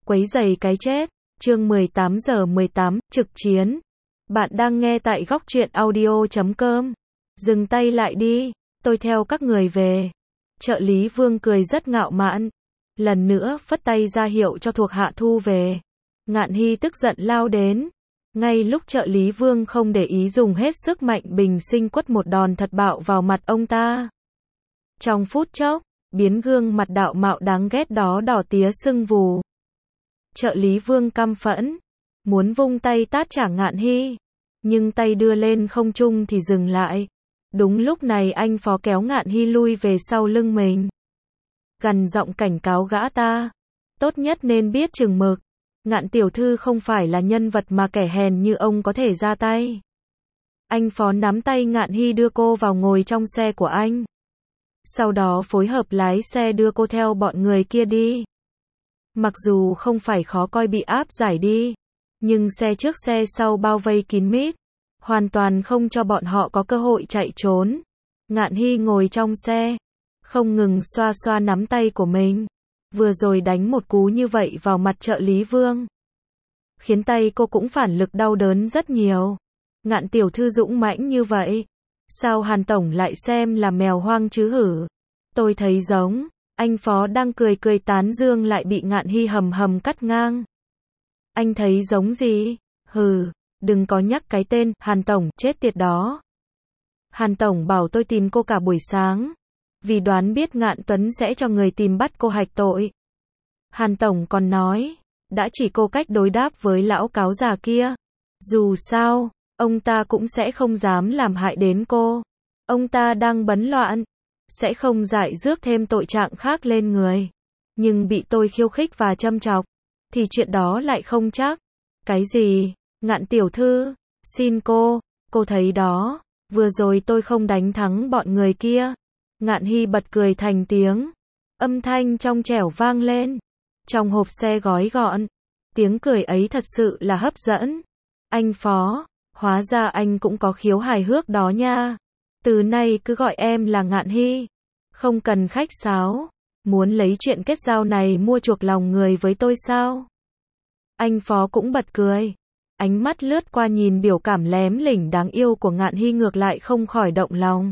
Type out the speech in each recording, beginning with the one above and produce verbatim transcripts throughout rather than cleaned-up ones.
Quấy rầy cái chết. Chương mười tám giờ mười tám, trực chiến. Bạn đang nghe tại góc truyện audio chấm com. Dừng tay lại đi, tôi theo các người về. Trợ lý Vương cười rất ngạo mạn. Lần nữa phất tay ra hiệu cho thuộc hạ thu về. Ngạn Hy tức giận lao đến. Ngay lúc trợ lý Vương không để ý dùng hết sức mạnh bình sinh quất một đòn thật bạo vào mặt ông ta. Trong phút chốc, biến gương mặt đạo mạo đáng ghét đó đỏ tía sưng vù. Trợ lý Vương căm phẫn, muốn vung tay tát trả Ngạn Hy, nhưng tay đưa lên không trung thì dừng lại. Đúng lúc này anh phó kéo Ngạn Hy lui về sau lưng mình, gằn giọng cảnh cáo gã ta, tốt nhất nên biết chừng mực. Ngạn tiểu thư không phải là nhân vật mà kẻ hèn như ông có thể ra tay. Anh phó nắm tay Ngạn Hy đưa cô vào ngồi trong xe của anh. Sau đó phối hợp lái xe đưa cô theo bọn người kia đi. Mặc dù không phải khó coi bị áp giải đi, nhưng xe trước xe sau bao vây kín mít, hoàn toàn không cho bọn họ có cơ hội chạy trốn. Ngạn Hy ngồi trong xe, không ngừng xoa xoa nắm tay của mình. Vừa rồi đánh một cú như vậy vào mặt trợ lý Vương, khiến tay cô cũng phản lực đau đớn rất nhiều. Ngạn tiểu thư dũng mãnh như vậy, sao Hàn tổng lại xem là mèo hoang chứ hử? Tôi thấy giống. Anh phó đang cười cười tán dương lại bị Ngạn Hy hầm hầm cắt ngang. Anh thấy giống gì? Hừ, đừng có nhắc cái tên Hàn tổng chết tiệt đó. Hàn tổng bảo tôi tìm cô cả buổi sáng, vì đoán biết Ngạn Tuấn sẽ cho người tìm bắt cô hạch tội. Hàn tổng còn nói, đã chỉ cô cách đối đáp với lão cáo già kia. Dù sao, ông ta cũng sẽ không dám làm hại đến cô. Ông ta đang bấn loạn, sẽ không dại rước thêm tội trạng khác lên người. Nhưng bị tôi khiêu khích và châm chọc, thì chuyện đó lại không chắc. Cái gì? Ngạn tiểu thư, xin cô, cô thấy đó, vừa rồi tôi không đánh thắng bọn người kia. Ngạn Hy bật cười thành tiếng, âm thanh trong trẻo vang lên, trong hộp xe gói gọn. Tiếng cười ấy thật sự là hấp dẫn. Anh phó, hóa ra anh cũng có khiếu hài hước đó nha. Từ nay cứ gọi em là Ngạn Hy, không cần khách sáo. Muốn lấy chuyện kết giao này mua chuộc lòng người với tôi sao? Anh phó cũng bật cười, ánh mắt lướt qua nhìn biểu cảm lém lỉnh đáng yêu của Ngạn Hy ngược lại không khỏi động lòng.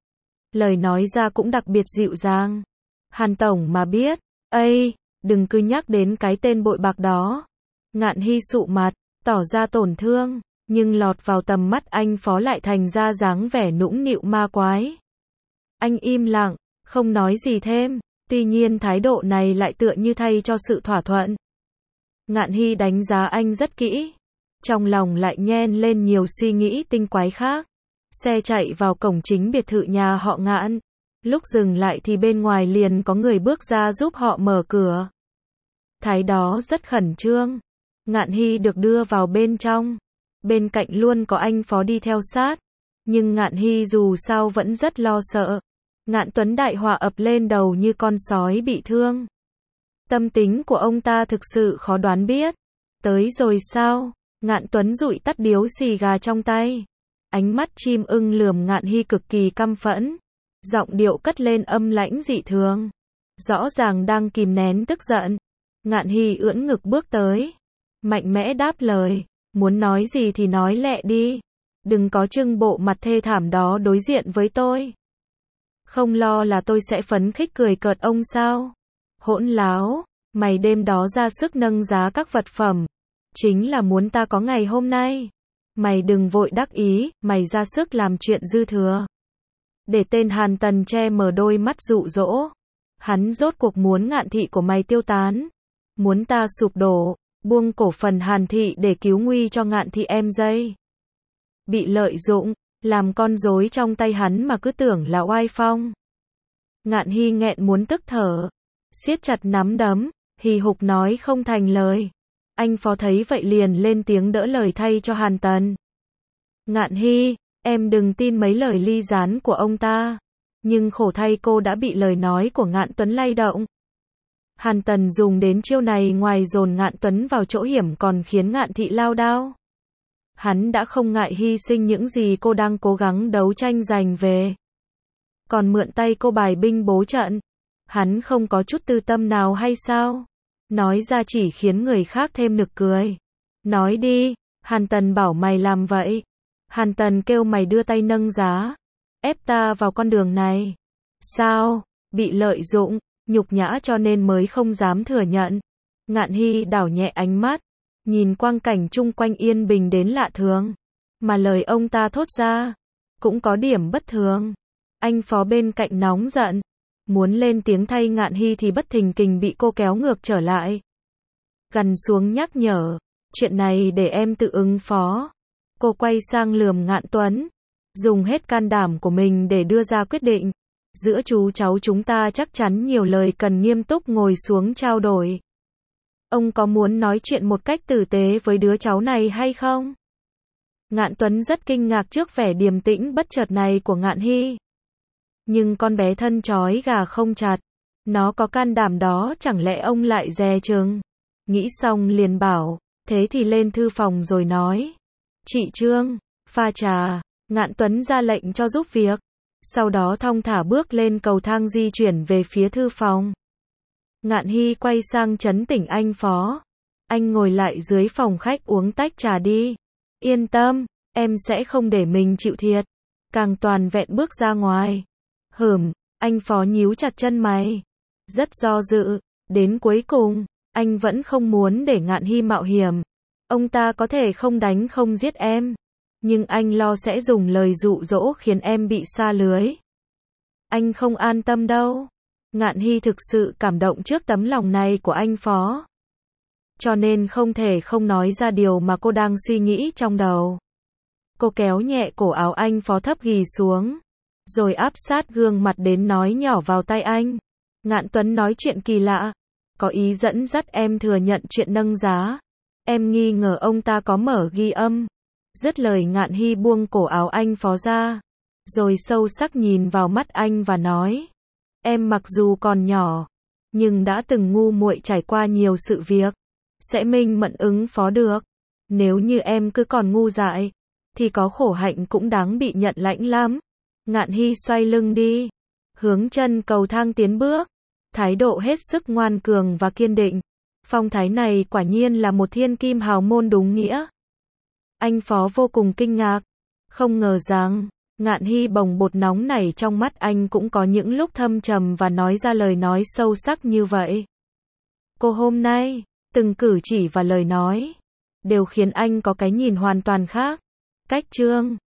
Lời nói ra cũng đặc biệt dịu dàng. Hàn tổng mà biết, ây, đừng cứ nhắc đến cái tên bội bạc đó. Ngạn Hy sụ mặt, tỏ ra tổn thương, nhưng lọt vào tầm mắt anh phó lại thành ra dáng vẻ nũng nịu ma quái. Anh im lặng, không nói gì thêm, tuy nhiên thái độ này lại tựa như thay cho sự thỏa thuận. Ngạn Hy đánh giá anh rất kỹ, trong lòng lại nhen lên nhiều suy nghĩ tinh quái khác. Xe chạy vào cổng chính biệt thự nhà họ Ngạn. Lúc dừng lại thì bên ngoài liền có người bước ra giúp họ mở cửa. Thái đó rất khẩn trương. Ngạn Hy được đưa vào bên trong. Bên cạnh luôn có anh phó đi theo sát. Nhưng Ngạn Hy dù sao vẫn rất lo sợ. Ngạn Tuấn đại họa ập lên đầu như con sói bị thương. Tâm tính của ông ta thực sự khó đoán biết. Tới rồi sao? Ngạn Tuấn dụi tắt điếu xì gà trong tay. Ánh mắt chim ưng lườm Ngạn Hy cực kỳ căm phẫn. Giọng điệu cất lên âm lãnh dị thường. Rõ ràng đang kìm nén tức giận. Ngạn Hy ưỡn ngực bước tới. Mạnh mẽ đáp lời. Muốn nói gì thì nói lẹ đi. Đừng có trưng bộ mặt thê thảm đó đối diện với tôi. Không lo là tôi sẽ phấn khích cười cợt ông sao? Hỗn láo, mày đêm đó ra sức nâng giá các vật phẩm. Chính là muốn ta có ngày hôm nay. Mày đừng vội đắc ý, mày ra sức làm chuyện dư thừa. Để tên Hàn Tần che mở đôi mắt dụ dỗ. Hắn rốt cuộc muốn Ngạn thị của mày tiêu tán. Muốn ta sụp đổ, buông cổ phần Hàn thị để cứu nguy cho Ngạn thị em dây. Bị lợi dụng, làm con rối trong tay hắn mà cứ tưởng là oai phong. Ngạn Hy nghẹn muốn tức thở, siết chặt nắm đấm, hì hục nói không thành lời. Anh phó thấy vậy liền lên tiếng đỡ lời thay cho Hàn Tần. Ngạn Hy, em đừng tin mấy lời ly gián của ông ta. Nhưng khổ thay cô đã bị lời nói của Ngạn Tuấn lay động. Hàn Tần dùng đến chiêu này ngoài dồn Ngạn Tuấn vào chỗ hiểm còn khiến Ngạn thị lao đao. Hắn đã không ngại hy sinh những gì cô đang cố gắng đấu tranh giành về. Còn mượn tay cô bài binh bố trận. Hắn không có chút tư tâm nào hay sao? Nói ra chỉ khiến người khác thêm nực cười. Nói đi, Hàn Tần bảo mày làm vậy. Hàn Tần kêu mày đưa tay nâng giá, ép ta vào con đường này. Sao? Bị lợi dụng, nhục nhã cho nên mới không dám thừa nhận. Ngạn Hy đảo nhẹ ánh mắt, nhìn quang cảnh chung quanh yên bình đến lạ thường. Mà lời ông ta thốt ra, cũng có điểm bất thường. Anh phó bên cạnh nóng giận, muốn lên tiếng thay Ngạn Hy thì bất thình lình bị cô kéo ngược trở lại. Gằn xuống nhắc nhở, chuyện này để em tự ứng phó. Cô quay sang lườm Ngạn Tuấn, dùng hết can đảm của mình để đưa ra quyết định. Giữa chú cháu chúng ta chắc chắn nhiều lời cần nghiêm túc ngồi xuống trao đổi. Ông có muốn nói chuyện một cách tử tế với đứa cháu này hay không? Ngạn Tuấn rất kinh ngạc trước vẻ điềm tĩnh bất chợt này của Ngạn Hy. Nhưng con bé thân trói gà không chặt. Nó có can đảm đó, chẳng lẽ ông lại dè chừng? Nghĩ xong liền bảo, thế thì lên thư phòng rồi nói. Chị Trương, pha trà. Ngạn Tuấn ra lệnh cho giúp việc. Sau đó thong thả bước lên cầu thang di chuyển về phía thư phòng. Ngạn Hy quay sang trấn tĩnh anh phó. Anh ngồi lại dưới phòng khách uống tách trà đi. Yên tâm, em sẽ không để mình chịu thiệt. Càng toàn vẹn bước ra ngoài. Hửm, anh phó nhíu chặt chân mày. Rất do dự, đến cuối cùng, anh vẫn không muốn để Ngạn Hy mạo hiểm. Ông ta có thể không đánh không giết em. Nhưng anh lo sẽ dùng lời dụ dỗ khiến em bị sa lưới. Anh không an tâm đâu. Ngạn Hy thực sự cảm động trước tấm lòng này của anh phó. Cho nên không thể không nói ra điều mà cô đang suy nghĩ trong đầu. Cô kéo nhẹ cổ áo anh phó thấp ghì xuống. Rồi áp sát gương mặt đến nói nhỏ vào tai anh. Ngạn Tuấn nói chuyện kỳ lạ. Có ý dẫn dắt em thừa nhận chuyện nâng giá. Em nghi ngờ ông ta có mở ghi âm. Dứt lời Ngạn Hy buông cổ áo anh phó ra. Rồi sâu sắc nhìn vào mắt anh và nói. Em mặc dù còn nhỏ, nhưng đã từng ngu muội trải qua nhiều sự việc. Sẽ minh mẫn ứng phó được. Nếu như em cứ còn ngu dại, thì có khổ hạnh cũng đáng bị nhận lãnh lắm. Ngạn Hy xoay lưng đi. Hướng chân cầu thang tiến bước. Thái độ hết sức ngoan cường và kiên định. Phong thái này quả nhiên là một thiên kim hào môn đúng nghĩa. Anh phó vô cùng kinh ngạc. Không ngờ rằng, Ngạn Hy bồng bột nóng này trong mắt anh cũng có những lúc thâm trầm và nói ra lời nói sâu sắc như vậy. Cô hôm nay, từng cử chỉ và lời nói, đều khiến anh có cái nhìn hoàn toàn khác. Cách Trương